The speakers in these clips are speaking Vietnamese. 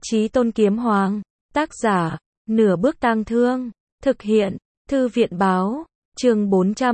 Chí Tôn Kiếm Hoàng, tác giả, Nửa Bước Tang Thương, thực hiện, Thư viện báo, chương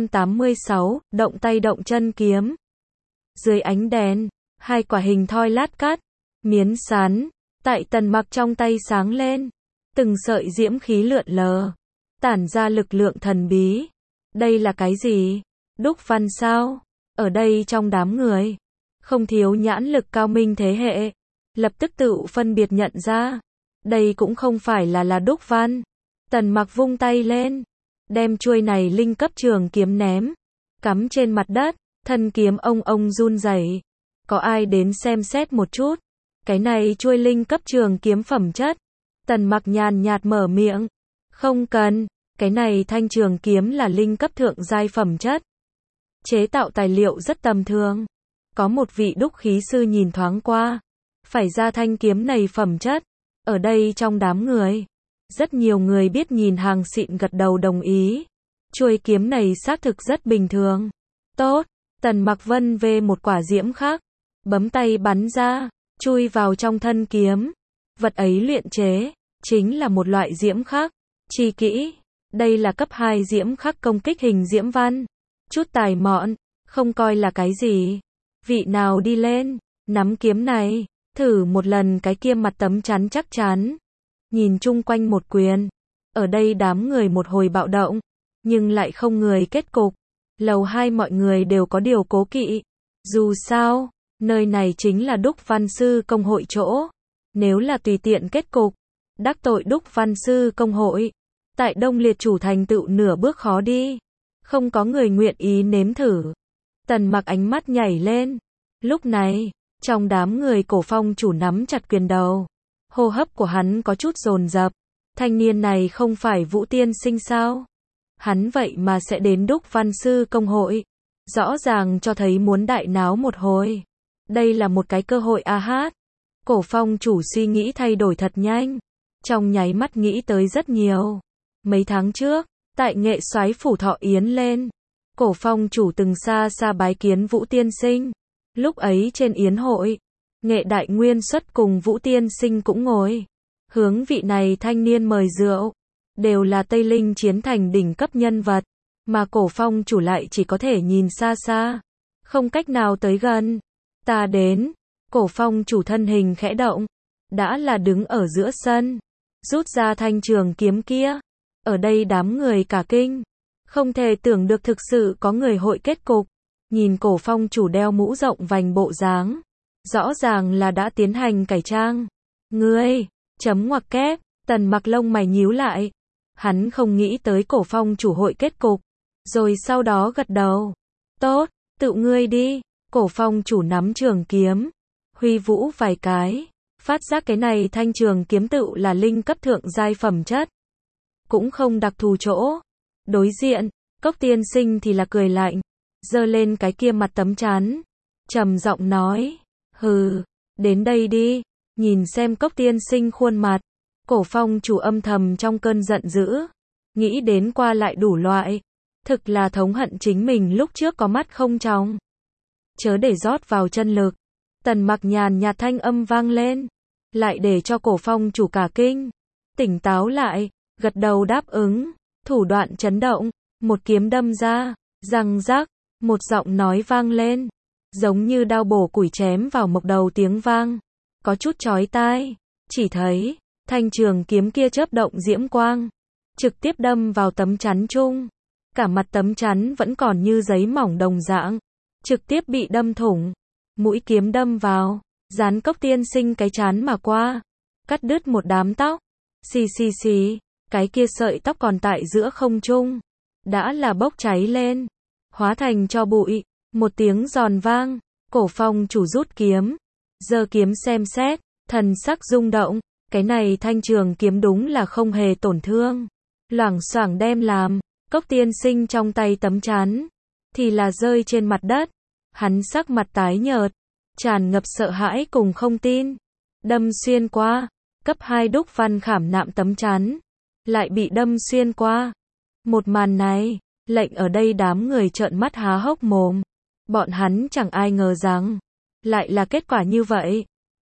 486, động tay động chân kiếm. Dưới ánh đèn, hai quả hình thoi lát cắt, miến sán, tại Tần Mặc trong tay sáng lên, từng sợi diễm khí lượn lờ, tản ra lực lượng thần bí. Đây là cái gì? Đúc văn sao? Ở đây trong đám người, không thiếu nhãn lực cao minh thế hệ, lập tức tự phân biệt nhận ra, đây cũng không phải là đúc văn. Tần Mặc vung tay lên, đem chuôi này linh cấp trường kiếm ném, cắm trên mặt đất, thân kiếm ông run rẩy. Có ai đến xem xét một chút? Cái này chuôi linh cấp trường kiếm phẩm chất. Tần Mặc nhàn nhạt mở miệng, không cần, cái này thanh trường kiếm là linh cấp thượng giai phẩm chất. Chế tạo tài liệu rất tầm thường. Có một vị đúc khí sư nhìn thoáng qua, phải ra thanh kiếm này phẩm chất. Ở đây trong đám người, rất nhiều người biết nhìn hàng xịn gật đầu đồng ý. Chuôi kiếm này xác thực rất bình thường. Tốt, Tần Mặc vân về một quả diễm khác, bấm tay bắn ra, chui vào trong thân kiếm. Vật ấy luyện chế, chính là một loại diễm khắc. Chi kỹ, đây là cấp 2 diễm khắc công kích hình diễm văn. Chút tài mọn, không coi là cái gì. Vị nào đi lên, nắm kiếm này, thử một lần cái kia mặt tấm chắn chắc chắn. Nhìn chung quanh một quyền, ở đây đám người một hồi bạo động, nhưng lại không người kết cục. Lầu 2 mọi người đều có điều cố kỵ. Dù sao, nơi này chính là đúc văn sư công hội chỗ. Nếu là tùy tiện kết cục, đắc tội đúc văn sư công hội, tại Đông Liệt chủ thành tựu nửa bước khó đi. Không có người nguyện ý nếm thử. Tần Mặc ánh mắt nhảy lên. Lúc này, trong đám người Cổ Phong chủ nắm chặt quyền đầu. Hô hấp của hắn có chút dồn dập. Thanh niên này không phải Vũ Tiên Sinh sao? Hắn vậy mà sẽ đến đúc văn sư công hội. Rõ ràng cho thấy muốn đại náo một hồi. Đây là một cái cơ hội a hát. Cổ Phong chủ suy nghĩ thay đổi thật nhanh. Trong nháy mắt nghĩ tới rất nhiều. Mấy tháng trước, tại Nghệ Soái phủ Thọ Yến lên, Cổ Phong chủ từng xa xa bái kiến Vũ Tiên Sinh. Lúc ấy trên yến hội, Nghệ Đại Nguyên xuất cùng Vũ Tiên Sinh cũng ngồi, hướng vị này thanh niên mời rượu, đều là Tây Linh chiến thành đỉnh cấp nhân vật, mà Cổ Phong chủ lại chỉ có thể nhìn xa xa, không cách nào tới gần. Ta đến. Cổ Phong chủ thân hình khẽ động, đã là đứng ở giữa sân, rút ra thanh trường kiếm kia. Ở đây đám người cả kinh, không thể tưởng được thực sự có người hội kết cục. Nhìn Cổ Phong chủ đeo mũ rộng vành bộ dáng, rõ ràng là đã tiến hành cải trang. Ngươi, chấm ngoặc kép, Tần Mặc lông mày nhíu lại. Hắn không nghĩ tới Cổ Phong chủ hội kết cục, rồi sau đó gật đầu. Tốt, tự ngươi đi. Cổ Phong chủ nắm trường kiếm, huy vũ vài cái, phát giác cái này thanh trường kiếm tựu là linh cấp thượng giai phẩm chất. Cũng không đặc thù chỗ. Đối diện, Cốc Tiên Sinh thì là cười lạnh, giơ lên cái kia mặt tấm chắn, trầm giọng nói, hừ, đến đây đi. Nhìn xem Cốc Tiên Sinh khuôn mặt, Cổ Phong chủ âm thầm trong cơn giận dữ, nghĩ đến qua lại đủ loại, thực là thống hận chính mình lúc trước có mắt không tròng. Chớ để rót vào chân lực. Tần Mặc nhàn nhạt thanh âm vang lên, lại để cho Cổ Phong chủ cả kinh, tỉnh táo lại, gật đầu đáp ứng, thủ đoạn chấn động, một kiếm đâm ra, răng rắc, một giọng nói vang lên, giống như đao bổ củi chém vào mộc đầu tiếng vang, có chút chói tai. Chỉ thấy, thanh trường kiếm kia chớp động diễm quang, trực tiếp đâm vào tấm chắn chung. Cả mặt tấm chắn vẫn còn như giấy mỏng đồng dạng, trực tiếp bị đâm thủng. Mũi kiếm đâm vào, dán Cốc Tiên Sinh cái trán mà qua, cắt đứt một đám tóc. Xì xì xì, cái kia sợi tóc còn tại giữa không trung, đã là bốc cháy lên, hóa thành tro bụi. Một tiếng giòn vang, Cổ Phong chủ rút kiếm, giơ kiếm xem xét, thần sắc rung động. Cái này thanh trường kiếm đúng là không hề tổn thương, loảng xoảng đem làm. Cốc Tiên Sinh trong tay tấm chắn thì là rơi trên mặt đất. Hắn sắc mặt tái nhợt, tràn ngập sợ hãi cùng không tin. Đâm xuyên qua, cấp 2 đúc văn khảm nạm tấm chắn, lại bị đâm xuyên qua. Một màn này, lệnh ở đây đám người trợn mắt há hốc mồm. Bọn hắn chẳng ai ngờ rằng, lại là kết quả như vậy.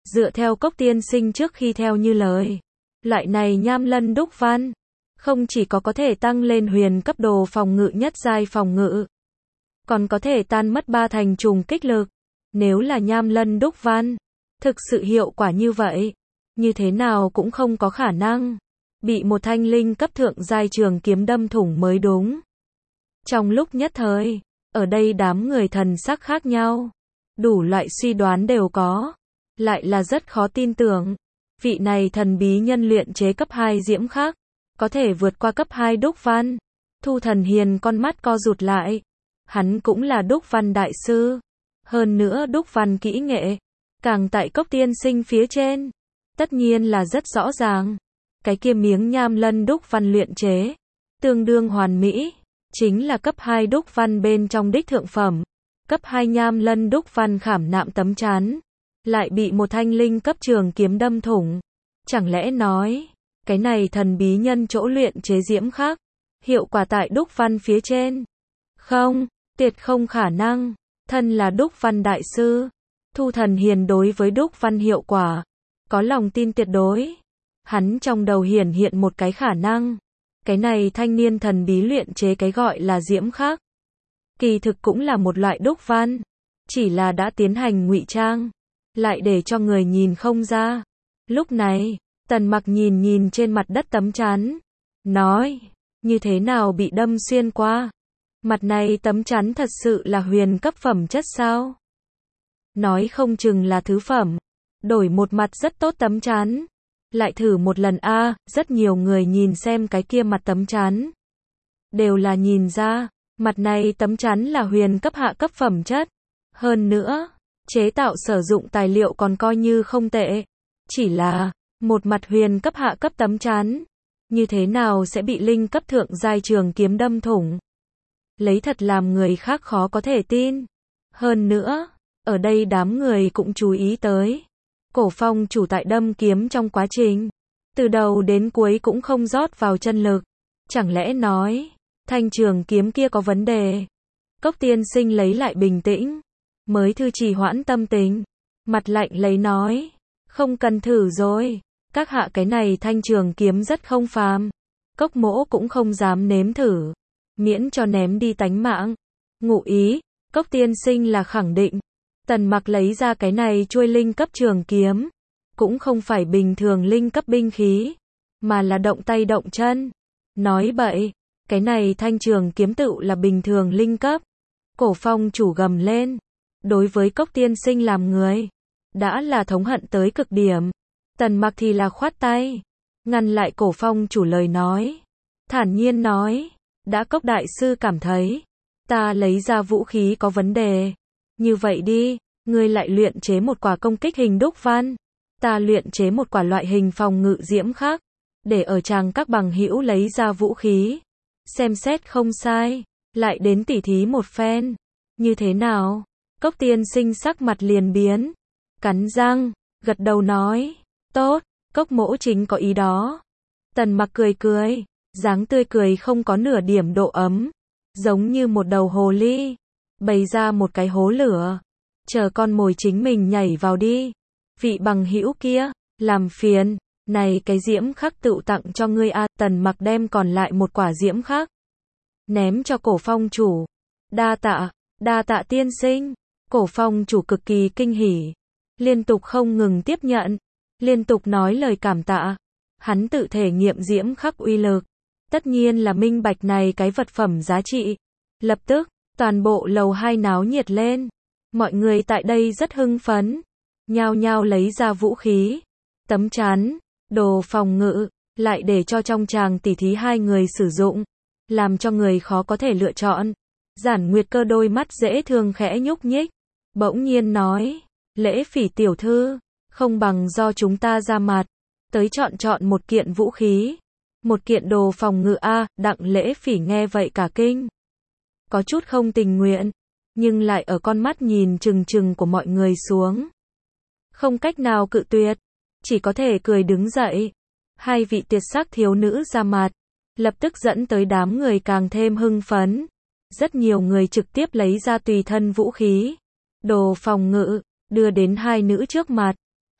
Dựa theo Cốc tiên sinh trước khi theo như lời, loại này nham lân đúc văn, không chỉ có thể tăng lên huyền cấp đồ phòng ngự nhất giai phòng ngự, còn có thể tan mất 3 thành trùng kích lực. Nếu là nham lân đúc văn, thực sự hiệu quả như vậy, như thế nào cũng không có khả năng bị một thanh linh cấp thượng giai trường kiếm đâm thủng mới đúng. Trong lúc nhất thời, ở đây đám người thần sắc khác nhau, đủ loại suy đoán đều có, lại là rất khó tin tưởng. Vị này thần bí nhân luyện chế cấp 2 diễm khắc, có thể vượt qua cấp 2 đúc văn. Thu Thần Hiền con mắt co rụt lại. Hắn cũng là đúc văn đại sư. Hơn nữa đúc văn kỹ nghệ, càng tại Cốc tiên sinh phía trên. Tất nhiên là rất rõ ràng. Cái kia miếng nham lân đúc văn luyện chế, tương đương hoàn mỹ, chính là cấp 2 đúc văn bên trong đích thượng phẩm. Cấp 2 nham lân đúc văn khảm nạm tấm chắn, lại bị một thanh linh cấp trường kiếm đâm thủng. Chẳng lẽ nói, cái này thần bí nhân chỗ luyện chế diễm khắc, hiệu quả tại đúc văn phía trên? Không, tuyệt không khả năng. Thân là đúc văn đại sư, Thu Thần Hiền đối với đúc văn hiệu quả có lòng tin tuyệt đối. Hắn trong đầu hiện một cái khả năng. Cái này thanh niên thần bí luyện chế cái gọi là diễm khắc, kỳ thực cũng là một loại đúc văn, chỉ là đã tiến hành ngụy trang, lại để cho người nhìn không ra. Lúc này, Tần Mặc nhìn trên mặt đất tấm chắn, nói, như thế nào bị đâm xuyên qua? Mặt này tấm chắn thật sự là huyền cấp phẩm chất sao? Nói không chừng là thứ phẩm, đổi một mặt rất tốt tấm chắn. Lại thử một lần a, rất nhiều người nhìn xem cái kia mặt tấm chắn, đều là nhìn ra, mặt này tấm chắn là huyền cấp hạ cấp phẩm chất. Hơn nữa, chế tạo sử dụng tài liệu còn coi như không tệ. Chỉ là, một mặt huyền cấp hạ cấp tấm chắn, như thế nào sẽ bị linh cấp thượng giai trường kiếm đâm thủng? Lấy thật làm người khác khó có thể tin. Hơn nữa, ở đây đám người cũng chú ý tới. Cổ Phong chủ tại đâm kiếm trong quá trình, từ đầu đến cuối cũng không rót vào chân lực. Chẳng lẽ nói, thanh trường kiếm kia có vấn đề? Cốc tiên sinh lấy lại bình tĩnh, mới thư trì hoãn tâm tình, mặt lạnh lấy nói, không cần thử rồi, các hạ cái này thanh trường kiếm rất không phàm. Cốc mỗ cũng không dám nếm thử, miễn cho ném đi tánh mạng. Ngụ ý, Cốc tiên sinh là khẳng định. Tần Mặc lấy ra cái này chuôi linh cấp trường kiếm, cũng không phải bình thường linh cấp binh khí, mà là động tay động chân. Nói bậy, cái này thanh trường kiếm tựu là bình thường linh cấp. Cổ Phong chủ gầm lên, đối với Cốc tiên sinh làm người, đã là thống hận tới cực điểm. Tần Mặc thì là khoát tay, ngăn lại Cổ Phong chủ lời nói, thản nhiên nói, đã Cốc đại sư cảm thấy, ta lấy ra vũ khí có vấn đề. Như vậy đi, ngươi lại luyện chế một quả công kích hình đúc văn, ta luyện chế một quả loại hình phòng ngự diễm khắc, để ở chàng các bằng hữu lấy ra vũ khí, xem xét không sai, lại đến tỉ thí một phen. Như thế nào? Cốc tiên sinh sắc mặt liền biến, cắn răng, gật đầu nói, tốt, Cốc mỗ chính có ý đó. Tần Mặc cười, dáng tươi cười không có nửa điểm độ ấm, giống như một đầu hồ ly bày ra một cái hố lửa, chờ con mồi chính mình nhảy vào đi. Vị bằng hữu kia, làm phiền, này cái diễm khắc tựu tặng cho ngươi a. Tần Mặc đem còn lại một quả diễm khắc, ném cho Cổ Phong chủ. Đa tạ tiên sinh. Cổ Phong chủ cực kỳ kinh hỉ, liên tục không ngừng tiếp nhận, liên tục nói lời cảm tạ. Hắn tự thể nghiệm diễm khắc uy lực, tất nhiên là minh bạch này cái vật phẩm giá trị. Lập tức, toàn bộ lầu 2 náo nhiệt lên. Mọi người tại đây rất hưng phấn, nhao nhao lấy ra vũ khí, tấm chắn, đồ phòng ngự, lại để cho trong tràng tỉ thí hai người sử dụng, làm cho người khó có thể lựa chọn. Giản Nguyệt Cơ đôi mắt dễ thương khẽ nhúc nhích, bỗng nhiên nói, Lễ Phỉ tiểu thư, không bằng do chúng ta ra mặt, tới chọn một kiện vũ khí, một kiện đồ phòng ngự a. Đặng Lễ Phỉ nghe vậy cả kinh, có chút không tình nguyện, nhưng lại ở con mắt nhìn chừng của mọi người xuống, không cách nào cự tuyệt, chỉ có thể cười đứng dậy. Hai vị tuyệt sắc thiếu nữ ra mặt, lập tức dẫn tới đám người càng thêm hưng phấn. Rất nhiều người trực tiếp lấy ra tùy thân vũ khí, đồ phòng ngự, đưa đến hai nữ trước mặt.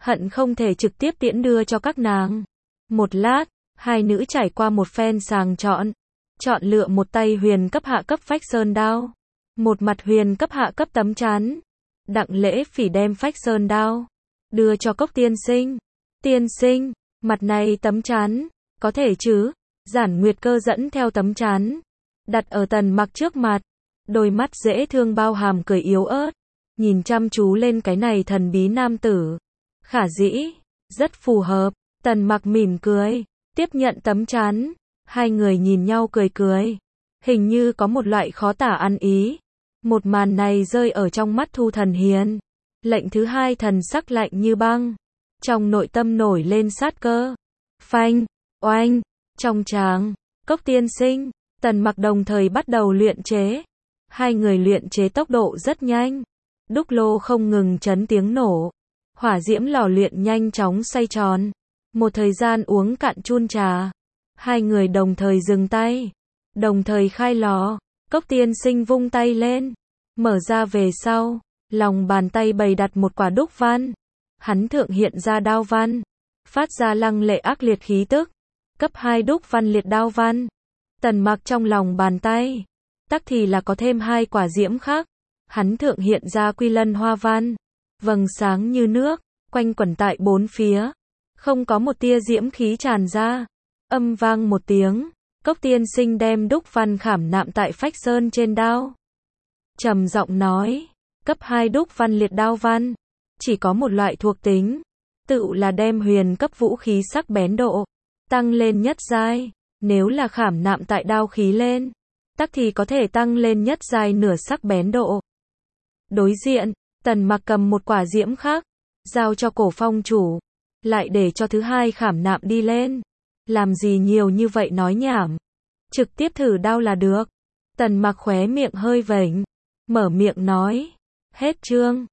hận không thể trực tiếp tiễn đưa cho các nàng. Một lát, hai nữ trải qua một phen sàng chọn lựa một tay huyền cấp hạ cấp phách sơn đao, một mặt huyền cấp hạ cấp tấm chắn. Đặng Lễ Phỉ đem phách sơn đao đưa cho Cốc tiên sinh. Tiên sinh, mặt này tấm chắn, có thể chứ? Giản Nguyệt Cơ dẫn theo tấm chắn, đặt ở Tần Mặc trước mặt, đôi mắt dễ thương bao hàm cười yếu ớt, nhìn chăm chú lên cái này thần bí nam tử. Khả dĩ, rất phù hợp. Tần Mặc mỉm cười, tiếp nhận tấm chắn, hai người nhìn nhau cười cười, hình như có một loại khó tả ăn ý. Một màn này rơi ở trong mắt Thu Thần Hiền, lệnh thứ hai thần sắc lạnh như băng, trong nội tâm nổi lên sát cơ. Phanh, oanh, trong tràng, Cốc tiên sinh, Tần Mặc đồng thời bắt đầu luyện chế. Hai người luyện chế tốc độ rất nhanh, đúc lô không ngừng chấn tiếng nổ, hỏa diễm lò luyện nhanh chóng xoay tròn. Một thời gian uống cạn chun trà, hai người đồng thời dừng tay, đồng thời khai lò. Cốc tiên sinh vung tay lên, mở ra về sau, lòng bàn tay bày đặt một quả đúc văn. Hắn thượng hiện ra đao văn, phát ra lăng lệ ác liệt khí tức. Cấp 2 đúc văn liệt đao văn. Tần Mặc trong lòng bàn tay, tắc thì là có thêm hai quả diễm khác. Hắn thượng hiện ra quy lân hoa văn, vầng sáng như nước, quanh quẩn tại bốn phía, không có một tia diễm khí tràn ra. Âm vang một tiếng, Cốc tiên sinh đem đúc văn khảm nạm tại phách sơn trên đao. Trầm giọng nói, cấp 2 đúc văn liệt đao văn, chỉ có một loại thuộc tính, tự là đem huyền cấp vũ khí sắc bén độ tăng lên nhất giai. Nếu là khảm nạm tại đao khí lên, tắc thì có thể tăng lên nhất giai nửa sắc bén độ. Đối diện, Tần Mặc cầm một quả diễm khác, giao cho Cổ Phong chủ, lại để cho thứ hai khảm nạm đi lên. Làm gì nhiều như vậy nói nhảm, trực tiếp thử đao là được. Tần Mặc khóe miệng hơi vểnh, mở miệng nói, hết chương.